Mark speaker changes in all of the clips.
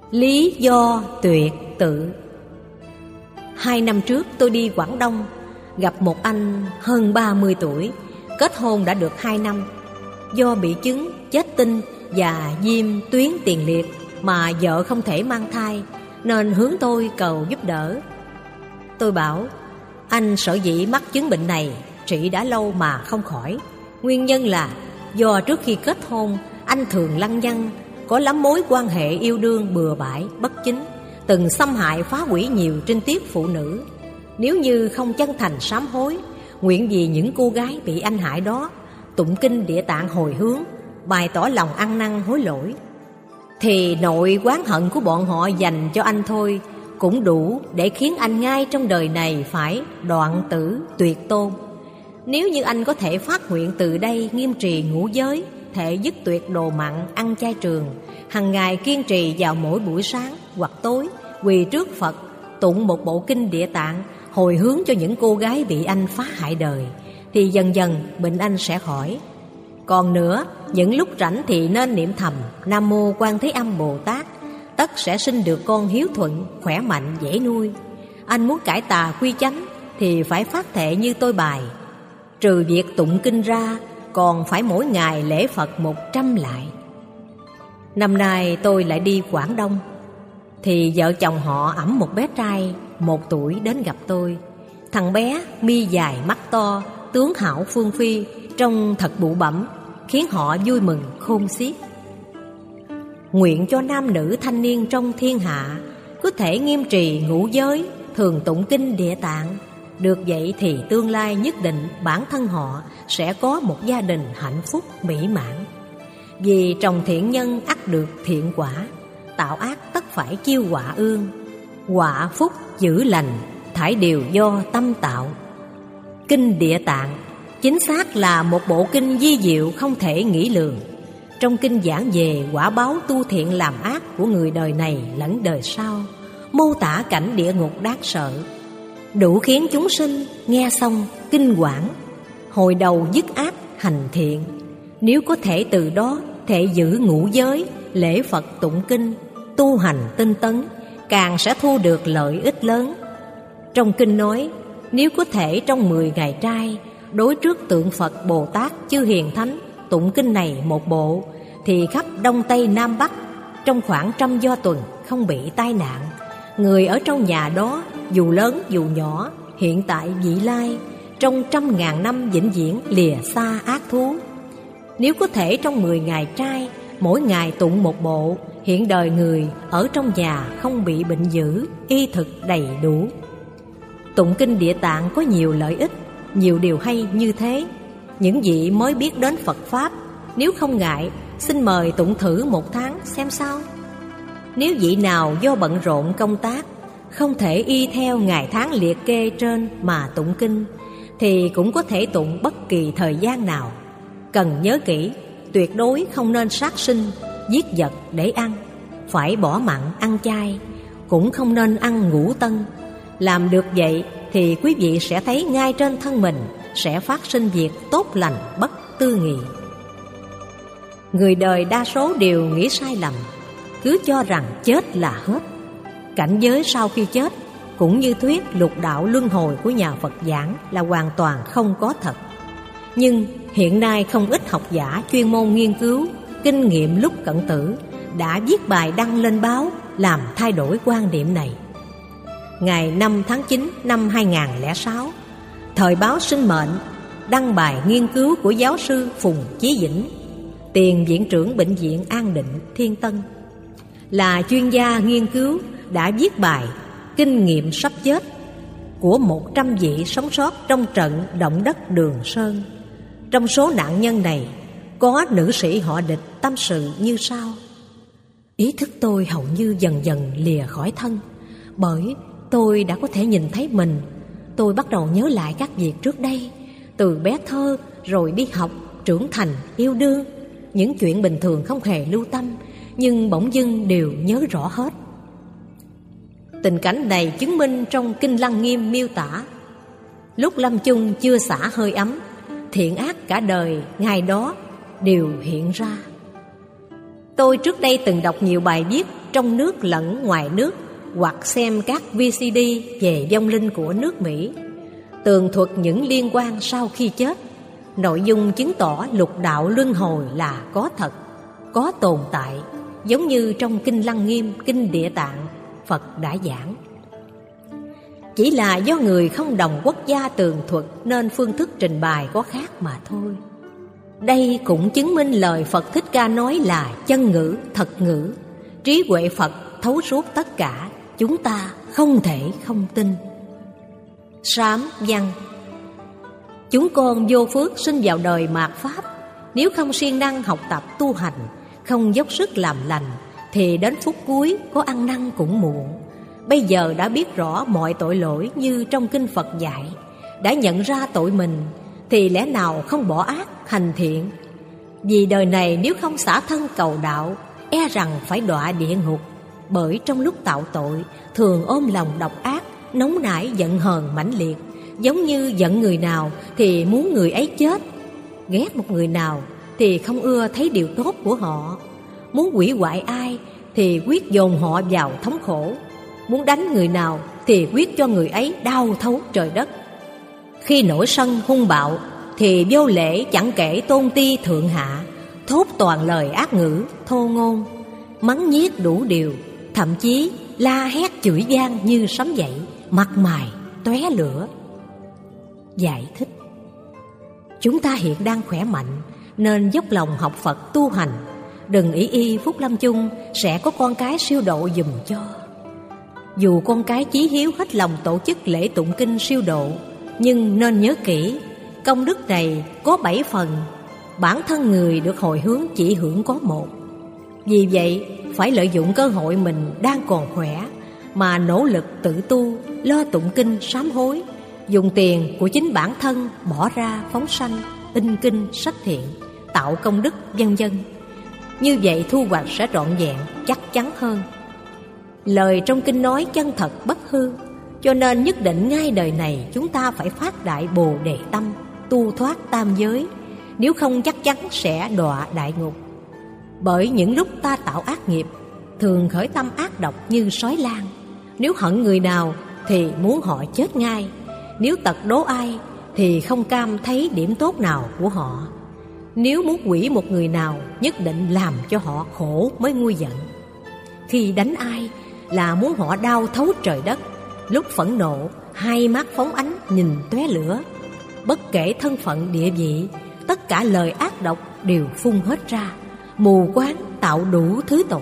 Speaker 1: Lý do tuyệt tự. 2 năm trước tôi đi Quảng Đông, gặp một anh hơn 30 tuổi, kết hôn đã được 2 năm. Do bị chứng chết tinh và viêm tuyến tiền liệt mà vợ không thể mang thai, nên hướng tôi cầu giúp đỡ. Tôi bảo, anh sở dĩ mắc chứng bệnh này trị đã lâu mà không khỏi. Nguyên nhân là do trước khi kết hôn, anh thường lăng nhăng, có lắm mối quan hệ yêu đương bừa bãi, bất chính, từng xâm hại phá hủy nhiều trinh tiết phụ nữ. Nếu như không chân thành sám hối, nguyện vì những cô gái bị anh hại đó tụng kinh Địa Tạng hồi hướng, bày tỏ lòng ăn năn hối lỗi, thì nội oán hận của bọn họ dành cho anh thôi cũng đủ để khiến anh ngay trong đời này phải đoạn tử tuyệt tôn. Nếu như anh có thể phát nguyện từ đây nghiêm trì ngũ giới, thể dứt tuyệt đồ mặn, ăn chay trường, hằng ngày kiên trì vào mỗi buổi sáng hoặc tối, quỳ trước Phật tụng một bộ kinh Địa Tạng hồi hướng cho những cô gái bị anh phá hại đời, thì dần dần bệnh anh sẽ khỏi. Còn nữa, những lúc rảnh thì nên niệm thầm Nam Mô Quan Thế Âm Bồ Tát, tất sẽ sinh được con hiếu thuận, khỏe mạnh, dễ nuôi. Anh muốn cải tà quy chánh thì phải phát thệ như tôi bài. Trừ việc tụng kinh ra, còn phải mỗi ngày lễ Phật 100 lại. Năm nay tôi lại đi Quảng Đông, thì vợ chồng họ ẵm một bé trai 1 tuổi đến gặp tôi. Thằng bé mi dài mắt to, tướng hảo phương phi, trông thật bụ bẫm, khiến họ vui mừng khôn xiết. Nguyện cho nam nữ thanh niên trong thiên hạ có thể nghiêm trì ngũ giới, thường tụng kinh Địa Tạng. Được vậy thì tương lai nhất định bản thân họ sẽ có một gia đình hạnh phúc mỹ mãn. Vì trồng thiện nhân ắt được thiện quả, tạo ác tất phải chiêu quả ương. Quả phúc giữ lành, thải đều do tâm tạo. Kinh Địa Tạng chính xác là một bộ kinh vi diệu không thể nghĩ lường. Trong kinh giảng về quả báo tu thiện làm ác của người đời này lẫn đời sau, mô tả cảnh địa ngục đáng sợ, đủ khiến chúng sinh nghe xong kinh quản, hồi đầu dứt ác hành thiện. Nếu có thể từ đó thể giữ ngũ giới, lễ Phật tụng kinh, tu hành tinh tấn, càng sẽ thu được lợi ích lớn. Trong kinh nói, nếu có thể trong 10 ngày trai đối trước tượng Phật Bồ Tát chư hiền thánh tụng kinh này một bộ, thì khắp Đông Tây Nam Bắc trong khoảng 100 do tuần không bị tai nạn. Người ở trong nhà đó dù lớn dù nhỏ, hiện tại vị lai, trong 100.000 năm vĩnh viễn lìa xa ác thú. Nếu có thể trong 10 ngày trai, mỗi ngày tụng một bộ, hiện đời người ở trong nhà không bị bệnh dữ, y thực đầy đủ. Tụng kinh Địa Tạng có nhiều lợi ích, nhiều điều hay như thế. Những vị mới biết đến Phật Pháp, nếu không ngại, xin mời tụng thử 1 tháng xem sao. Nếu vị nào do bận rộn công tác, không thể y theo ngày tháng liệt kê trên mà tụng kinh, thì cũng có thể tụng bất kỳ thời gian nào. Cần nhớ kỹ, tuyệt đối không nên sát sinh, giết vật để ăn, phải bỏ mặn ăn chay, cũng không nên ăn ngũ tân. Làm được vậy thì quý vị sẽ thấy ngay trên thân mình sẽ phát sinh việc tốt lành bất tư nghị. Người đời đa số đều nghĩ sai lầm, cứ cho rằng chết là hết. Cảnh giới sau khi chết cũng như thuyết lục đạo luân hồi của nhà Phật giảng là hoàn toàn không có thật. Nhưng hiện nay không ít học giả chuyên môn nghiên cứu, kinh nghiệm lúc cận tử đã viết bài đăng lên báo làm thay đổi quan điểm này. Ngày 5 tháng 9 năm 2006, thời báo Sinh Mệnh đăng bài nghiên cứu của giáo sư Phùng Chí Vĩnh, tiền viện trưởng Bệnh viện An Định, Thiên Tân, là chuyên gia nghiên cứu, đã viết bài kinh nghiệm sắp chết của 100 vị sống sót trong trận động đất Đường Sơn. Trong số nạn nhân này có nữ sĩ họ Địch tâm sự như sau: ý thức tôi hầu như dần dần lìa khỏi thân, bởi tôi đã có thể nhìn thấy mình. Tôi bắt đầu nhớ lại các việc trước đây, từ bé thơ rồi đi học, trưởng thành, yêu đương. Những chuyện bình thường không hề lưu tâm, nhưng bỗng dưng đều nhớ rõ hết. Tình cảnh này chứng minh trong Kinh Lăng Nghiêm miêu tả, lúc lâm chung chưa xả hơi ấm, thiện ác cả đời ngày đó đều hiện ra. Tôi trước đây từng đọc nhiều bài viết trong nước lẫn ngoài nước, hoặc xem các VCD về vong linh của nước Mỹ, tường thuật những liên quan sau khi chết. Nội dung chứng tỏ lục đạo luân hồi là có thật, có tồn tại, giống như trong Kinh Lăng Nghiêm, Kinh Địa Tạng Phật đã giảng. Chỉ là do người không đồng quốc gia tường thuật nên phương thức trình bày có khác mà thôi. Đây cũng chứng minh lời Phật Thích Ca nói là chân ngữ, thật ngữ. Trí huệ Phật thấu suốt tất cả, chúng ta không thể không tin. Sám văn: chúng con vô phước sinh vào đời mạt Pháp. Nếu không siêng năng học tập tu hành, không dốc sức làm lành, thì đến phút cuối có ăn năn cũng muộn. Bây giờ đã biết rõ mọi tội lỗi như trong Kinh Phật dạy, đã nhận ra tội mình, thì lẽ nào không bỏ ác hành thiện? Vì đời này nếu không xả thân cầu đạo, e rằng phải đọa địa ngục. Bởi trong lúc tạo tội, thường ôm lòng độc ác, nóng nảy giận hờn mãnh liệt. Giống như giận người nào thì muốn người ấy chết, ghét một người nào thì không ưa thấy điều tốt của họ, muốn hủy hoại ai thì quyết dồn họ vào thống khổ, muốn đánh người nào thì quyết cho người ấy đau thấu trời đất. Khi nổi sân hung bạo thì vô lễ chẳng kể tôn ti thượng hạ, thốt toàn lời ác ngữ thô ngôn, mắng nhiếc đủ điều, thậm chí la hét chửi gian như sấm dậy, mặt mày tóe lửa. Giải thích: chúng ta hiện đang khỏe mạnh nên dốc lòng học Phật tu hành, đừng y phúc lâm chung sẽ có con cái siêu độ giùm cho. Dù con cái chí hiếu hết lòng tổ chức lễ tụng kinh siêu độ, nhưng nên nhớ kỹ, công đức này có 7 phần, bản thân người được hồi hướng chỉ hưởng có 1. Vì vậy phải lợi dụng cơ hội mình đang còn khỏe mà nỗ lực tự tu, lo tụng kinh sám hối, dùng tiền của chính bản thân bỏ ra phóng sanh, in kinh, sách thiện, tạo công đức vân vân. Như vậy thu hoạch sẽ trọn vẹn, chắc chắn hơn. Lời trong kinh nói chân thật bất hư, cho nên nhất định ngay đời này chúng ta phải phát đại Bồ Đề tâm, tu thoát tam giới, nếu không chắc chắn sẽ đọa đại ngục. Bởi những lúc ta tạo ác nghiệp, thường khởi tâm ác độc như sói lang. Nếu hận người nào thì muốn họ chết ngay, nếu tật đố ai thì không cam thấy điểm tốt nào của họ. Nếu muốn hủy một người nào, nhất định làm cho họ khổ mới nguôi giận. Khi đánh ai là muốn họ đau thấu trời đất. Lúc phẫn nộ, hai mắt phóng ánh nhìn tóe lửa. Bất kể thân phận địa vị, tất cả lời ác độc đều phun hết ra, mù quáng tạo đủ thứ tội.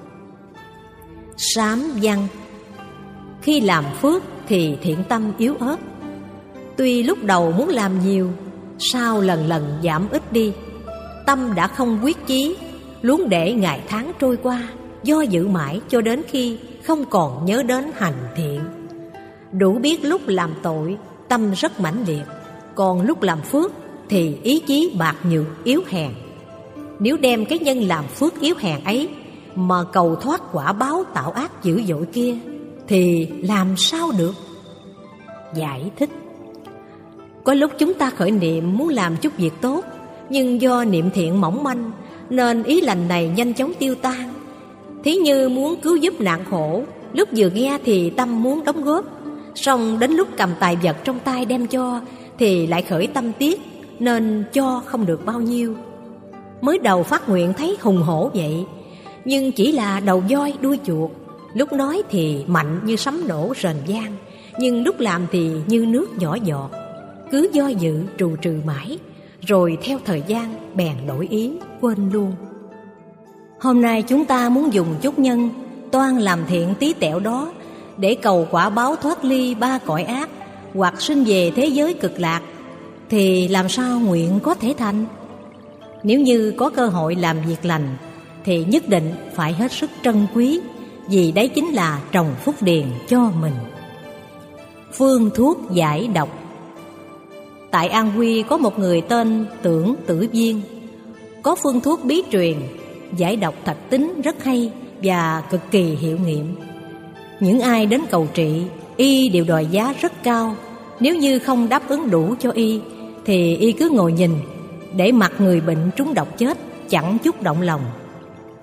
Speaker 1: Sám văn: khi làm phước thì thiện tâm yếu ớt. Tuy lúc đầu muốn làm nhiều, sau lần lần giảm ít đi. Tâm đã không quyết chí, luôn để ngày tháng trôi qua, do dự mãi cho đến khi không còn nhớ đến hành thiện. Đủ biết lúc làm tội, tâm rất mãnh liệt, còn lúc làm phước thì ý chí bạc nhược yếu hèn. Nếu đem cái nhân làm phước yếu hèn ấy mà cầu thoát quả báo tạo ác dữ dội kia thì làm sao được? Giải thích: có lúc chúng ta khởi niệm muốn làm chút việc tốt, nhưng do niệm thiện mỏng manh nên ý lành này nhanh chóng tiêu tan. Thí như muốn cứu giúp nạn khổ, lúc vừa nghe thì tâm muốn đóng góp, song đến lúc cầm tài vật trong tay đem cho thì lại khởi tâm tiếc, nên cho không được bao nhiêu. Mới đầu phát nguyện thấy hùng hổ vậy, nhưng chỉ là đầu voi đuôi chuột. Lúc nói thì mạnh như sấm nổ rền vang, nhưng lúc làm thì như nước nhỏ giọt. Cứ do dự trù trừ mãi, rồi theo thời gian bèn đổi ý, quên luôn. Hôm nay chúng ta muốn dùng chút nhân toan làm thiện tí tẹo đó để cầu quả báo thoát ly ba cõi ác, hoặc sinh về thế giới cực lạc, thì làm sao nguyện có thể thành? Nếu như có cơ hội làm việc lành thì nhất định phải hết sức trân quý, vì đấy chính là trồng phúc điền cho mình. Phương thuốc giải độc. Tại An Huy có một người tên Tưởng Tử Viên, có phương thuốc bí truyền giải độc thạch tính rất hay và cực kỳ hiệu nghiệm. Những ai đến cầu trị, y đều đòi giá rất cao. Nếu như không đáp ứng đủ cho y thì y cứ ngồi nhìn để mặc người bệnh trúng độc chết, chẳng chút động lòng.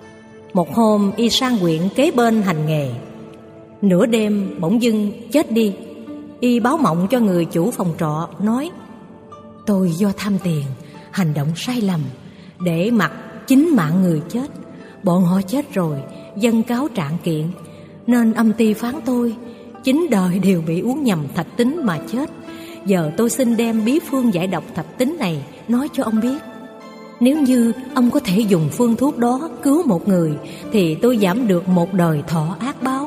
Speaker 1: Một hôm y sang huyện kế bên hành nghề. Nửa đêm bỗng dưng chết đi. Y báo mộng cho người chủ phòng trọ, nói: tôi do tham tiền, hành động sai lầm, để mặc chính mạng người chết. Bọn họ chết rồi, dân cáo trạng kiện, nên âm ty phán tôi chính đời đều bị uống nhầm thạch tín mà chết. Giờ tôi xin đem bí phương giải độc thạch tín này nói cho ông biết. Nếu như ông có thể dùng phương thuốc đó cứu một người, thì tôi giảm được một đời thọ ác báo.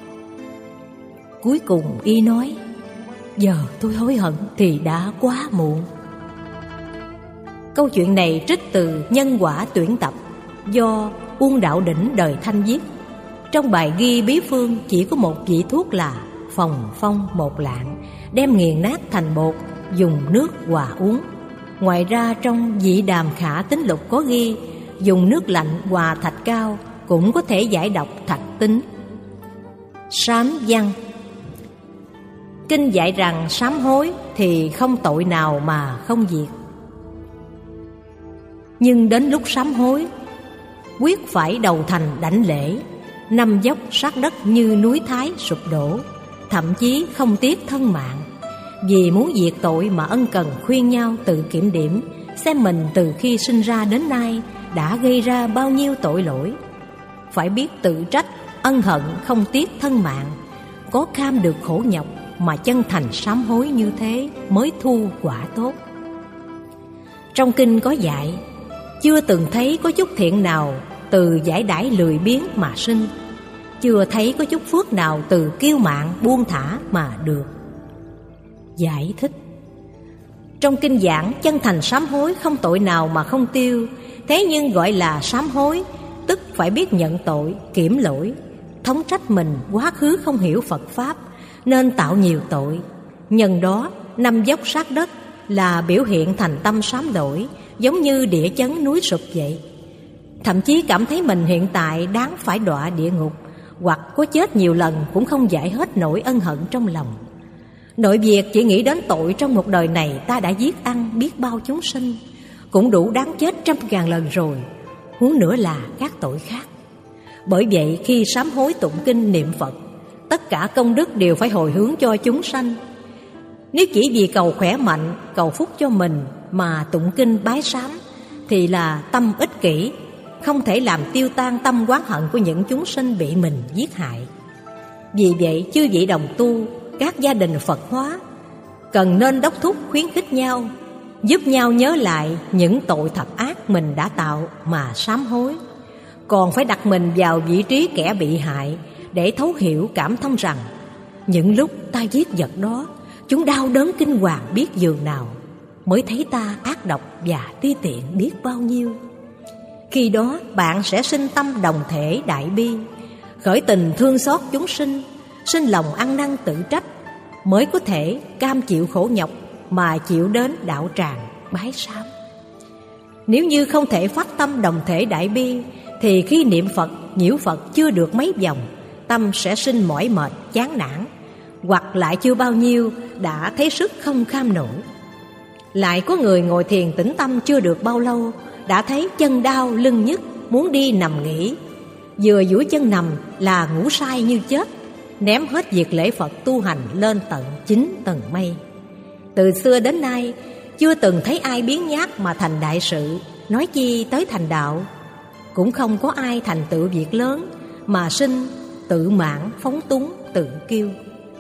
Speaker 1: Cuối cùng y nói: giờ tôi hối hận thì đã quá muộn. Câu chuyện này trích từ Nhân quả tuyển tập do Uông Đạo Đỉnh đời Thanh viết. Trong bài ghi bí phương chỉ có một vị thuốc là Phòng Phong Một Lạng, đem nghiền nát thành bột, dùng nước hòa uống. Ngoài ra trong Dị Đàm Khả Tính Lục có ghi dùng nước lạnh hòa thạch cao cũng có thể giải độc thạch tín. Sám văn. Kinh dạy rằng sám hối thì không tội nào mà không diệt. Nhưng đến lúc sám hối, quyết phải đầu thành đảnh lễ, năm dốc sát đất như núi Thái sụp đổ, thậm chí không tiếc thân mạng. Vì muốn diệt tội mà ân cần khuyên nhau tự kiểm điểm, xem mình từ khi sinh ra đến nay đã gây ra bao nhiêu tội lỗi. Phải biết tự trách, ân hận không tiếc thân mạng, có cam được khổ nhọc mà chân thành sám hối như thế mới thu quả tốt. Trong kinh có dạy, chưa từng thấy có chút thiện nào từ giải đãi lười biếng mà sinh, chưa thấy có chút phước nào từ kiêu mạn buông thả mà được. Giải thích. Trong kinh giảng chân thành sám hối không tội nào mà không tiêu. Thế nhưng gọi là sám hối, tức phải biết nhận tội, kiểm lỗi, thống trách mình quá khứ không hiểu Phật Pháp nên tạo nhiều tội. Nhân đó năm dốc sát đất là biểu hiện thành tâm sám lỗi, giống như địa chấn núi sụp vậy. Thậm chí cảm thấy mình hiện tại đáng phải đọa địa ngục, hoặc có chết nhiều lần cũng không giải hết nỗi ân hận trong lòng. Nội việc chỉ nghĩ đến tội trong một đời này ta đã giết ăn biết bao chúng sinh, cũng đủ đáng chết 100.000 lần rồi, huống nữa là các tội khác. Bởi vậy khi sám hối tụng kinh niệm Phật, tất cả công đức đều phải hồi hướng cho chúng sanh. Nếu chỉ vì cầu khỏe mạnh, cầu phúc cho mình mà tụng kinh bái sám thì là tâm ích kỷ, không thể làm tiêu tan tâm oán hận của những chúng sinh bị mình giết hại. Vì vậy chư vị đồng tu, các gia đình Phật hóa cần nên đốc thúc khuyến khích nhau, giúp nhau nhớ lại những tội thập ác mình đã tạo mà sám hối. Còn phải đặt mình vào vị trí kẻ bị hại để thấu hiểu cảm thông rằng những lúc ta giết vật đó, chúng đau đớn kinh hoàng biết dường nào, mới thấy ta ác độc và ti tiện biết bao nhiêu. Khi đó bạn sẽ sinh tâm đồng thể đại bi, khởi tình thương xót chúng sinh, sinh lòng ăn năn tự trách, mới có thể cam chịu khổ nhọc mà chịu đến đạo tràng bái sám. Nếu như không thể phát tâm đồng thể đại bi, thì khi niệm Phật, nhiễu Phật chưa được mấy vòng, tâm sẽ sinh mỏi mệt, chán nản, hoặc lại chưa bao nhiêu đã thấy sức không kham nổi. Lại có người ngồi thiền tĩnh tâm chưa được bao lâu, đã thấy chân đau lưng nhức, muốn đi nằm nghỉ. Vừa duỗi chân nằm là ngủ sai như chết, ném hết việc lễ Phật tu hành lên tận 9 tầng mây. Từ xưa đến nay chưa từng thấy ai biếng nhác mà thành đại sự, nói chi tới thành đạo. Cũng không có ai thành tựu việc lớn mà sinh tự mãn, phóng túng, tự kiêu.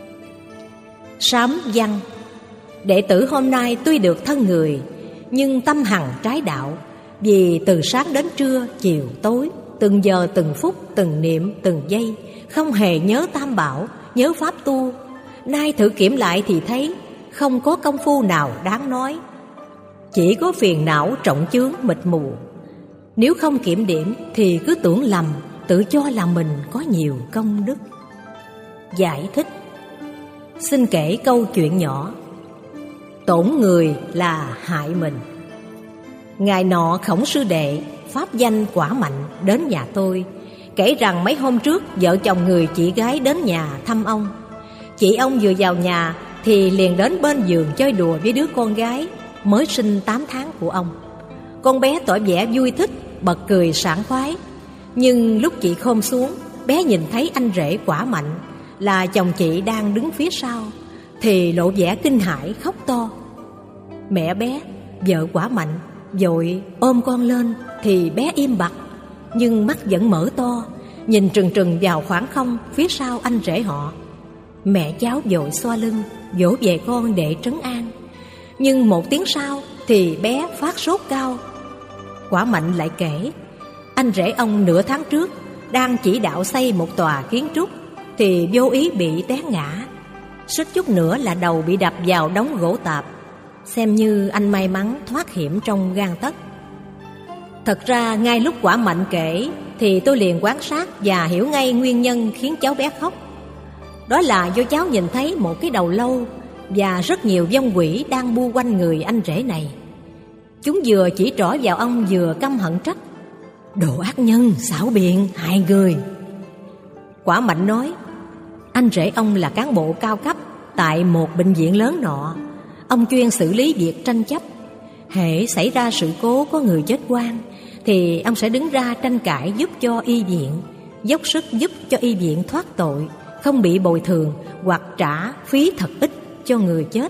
Speaker 1: Sám văn. Đệ tử hôm nay tuy được thân người, nhưng tâm hằng trái đạo. Vì từ sáng đến trưa, chiều tối, từng giờ từng phút, từng niệm từng giây, không hề nhớ Tam Bảo, nhớ Pháp tu. Nay thử kiểm lại thì thấy không có công phu nào đáng nói, chỉ có phiền não trọng chướng mịt mù. Nếu không kiểm điểm thì cứ tưởng lầm, tự cho là mình có nhiều công đức. Giải thích. Xin kể câu chuyện nhỏ. Tổn người là hại mình. Ngày nọ Khổng sư đệ, pháp danh Quả Mạnh, đến nhà tôi, kể rằng mấy hôm trước vợ chồng người chị gái đến nhà thăm ông. Chị ông vừa vào nhà thì liền đến bên giường chơi đùa với đứa con gái mới sinh 8 tháng của ông. Con bé tỏ vẻ vui thích, bật cười sảng khoái. Nhưng lúc chị khom xuống, bé nhìn thấy anh rể Quả Mạnh là chồng chị đang đứng phía sau thì lộ vẻ kinh hãi khóc to. Mẹ bé, vợ Quả Mạnh, vội ôm con lên thì bé im bặt, nhưng mắt vẫn mở to, nhìn trừng trừng vào khoảng không phía sau anh rể họ. Mẹ cháu vội xoa lưng, vỗ về con để trấn an. Nhưng một tiếng sau thì bé phát sốt cao. Quả Mạnh lại kể, anh rể ông nửa tháng trước đang chỉ đạo xây một tòa kiến trúc thì vô ý bị té ngã, suýt chút nữa là đầu bị đập vào đống gỗ tạp. Xem như anh may mắn thoát hiểm trong gang tấc. Thật ra ngay lúc Quả Mạnh kể thì tôi liền quan sát và hiểu ngay nguyên nhân khiến cháu bé khóc. Đó là do cháu nhìn thấy một cái đầu lâu và rất nhiều vong quỷ đang bu quanh người anh rể này. Chúng vừa chỉ trỏ vào ông vừa căm hận trách: đồ ác nhân, xảo biện, hại người. Quả Mạnh nói, anh rể ông là cán bộ cao cấp tại một bệnh viện lớn nọ. Ông chuyên xử lý việc tranh chấp. Hễ xảy ra sự cố có người chết oan thì ông sẽ đứng ra tranh cãi giúp cho y viện, dốc sức giúp cho y viện thoát tội, không bị bồi thường hoặc trả phí thật ít cho người chết.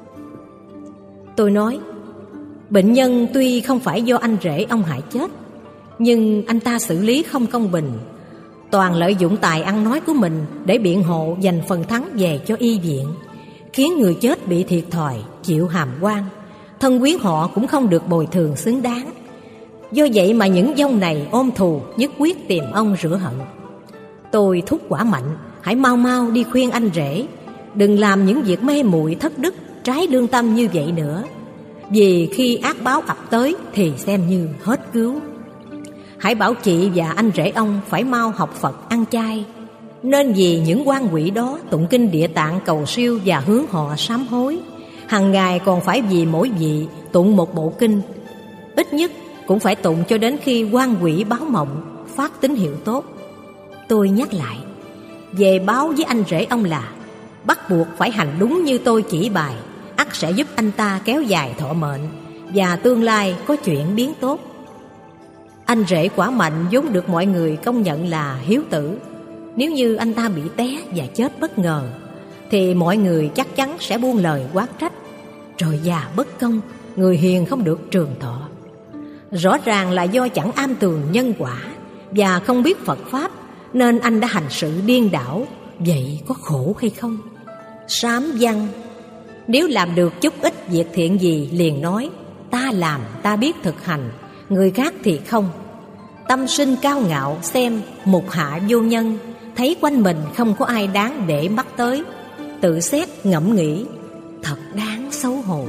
Speaker 1: Tôi nói, bệnh nhân tuy không phải do anh rể ông hại chết, nhưng anh ta xử lý không công bình, toàn lợi dụng tài ăn nói của mình để biện hộ giành phần thắng về cho y viện, khiến người chết bị thiệt thòi, chịu hàm oan, thân quyến họ cũng không được bồi thường xứng đáng. Do vậy mà những vong này ôm thù nhất quyết tìm ông rửa hận. Tôi thúc Quả Mạnh hãy mau mau đi khuyên anh rể đừng làm những việc mê muội thất đức, trái lương tâm như vậy nữa, vì khi ác báo ập tới thì xem như hết cứu. Hãy bảo chị và anh rể ông phải mau học Phật ăn chay, nên vì những oan quỷ đó tụng kinh Địa Tạng cầu siêu và hướng họ sám hối. Hằng ngày còn phải vì mỗi vị tụng một bộ kinh, ít nhất cũng phải tụng cho đến khi oan quỷ báo mộng phát tín hiệu tốt. Tôi nhắc lại, về báo với anh rể ông là bắt buộc phải hành đúng như tôi chỉ bài, ắt sẽ giúp anh ta kéo dài thọ mệnh và tương lai có chuyển biến tốt. Anh rể Quả Mạnh vốn được mọi người công nhận là hiếu tử. Nếu như anh ta bị té và chết bất ngờ thì mọi người chắc chắn sẽ buông lời quát trách: trời già bất công, người hiền không được trường thọ. Rõ ràng là do chẳng am tường nhân quả và không biết Phật Pháp nên anh đã hành sự điên đảo. Vậy có khổ hay không? Sám văn, nếu làm được chút ít việc thiện gì liền nói ta làm, ta biết thực hành, người khác thì không. Tâm sinh cao ngạo, xem mục hạ vô nhân, thấy quanh mình không có ai đáng để mắt tới, tự xét ngẫm nghĩ, thật đáng xấu hổ.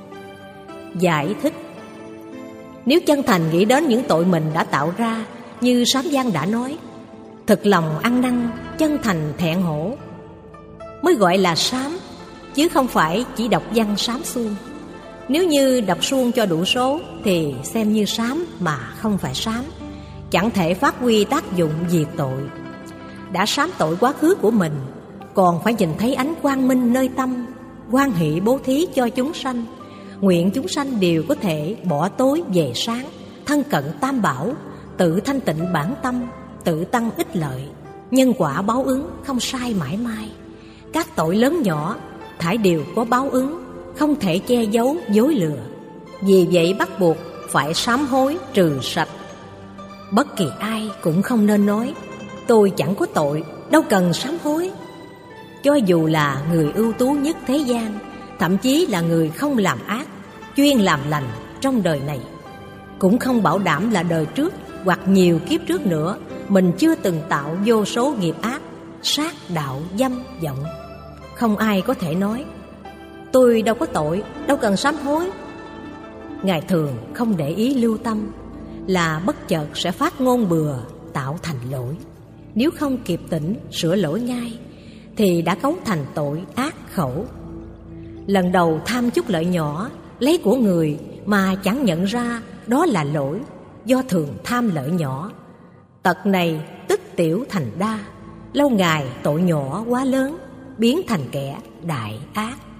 Speaker 1: Giải thích, nếu chân thành nghĩ đến những tội mình đã tạo ra, như Sám Văn đã nói, thực lòng ăn năn, chân thành thẹn hổ, mới gọi là sám, chứ không phải chỉ đọc văn sám suông. Nếu như đọc suông cho đủ số thì xem như sám mà không phải sám, chẳng thể phát huy tác dụng diệt tội. Đã sám tội quá khứ của mình, còn phải nhìn thấy ánh quang minh nơi tâm, hoan hỷ bố thí cho chúng sanh, nguyện chúng sanh đều có thể bỏ tối về sáng, thân cận tam bảo, tự thanh tịnh bản tâm, tự tăng ích lợi. Nhân quả báo ứng không sai mãi mai. Các tội lớn nhỏ thảy đều có báo ứng, không thể che giấu dối lừa. Vì vậy bắt buộc phải sám hối trừ sạch. Bất kỳ ai cũng không nên nói tôi chẳng có tội, đâu cần sám hối. Cho dù là người ưu tú nhất thế gian, thậm chí là người không làm ác, chuyên làm lành trong đời này, cũng không bảo đảm là đời trước hoặc nhiều kiếp trước nữa mình chưa từng tạo vô số nghiệp ác, sát đạo dâm vọng. Không ai có thể nói tôi đâu có tội, đâu cần sám hối. Ngài thường không để ý lưu tâm, là bất chợt sẽ phát ngôn bừa, tạo thành lỗi. Nếu không kịp tỉnh sửa lỗi ngay thì đã cấu thành tội ác khẩu. Lần đầu tham chút lợi nhỏ, lấy của người mà chẳng nhận ra đó là lỗi, do thường tham lợi nhỏ. Tật này tích tiểu thành đa, lâu ngày tội nhỏ quá lớn, biến thành kẻ đại ác.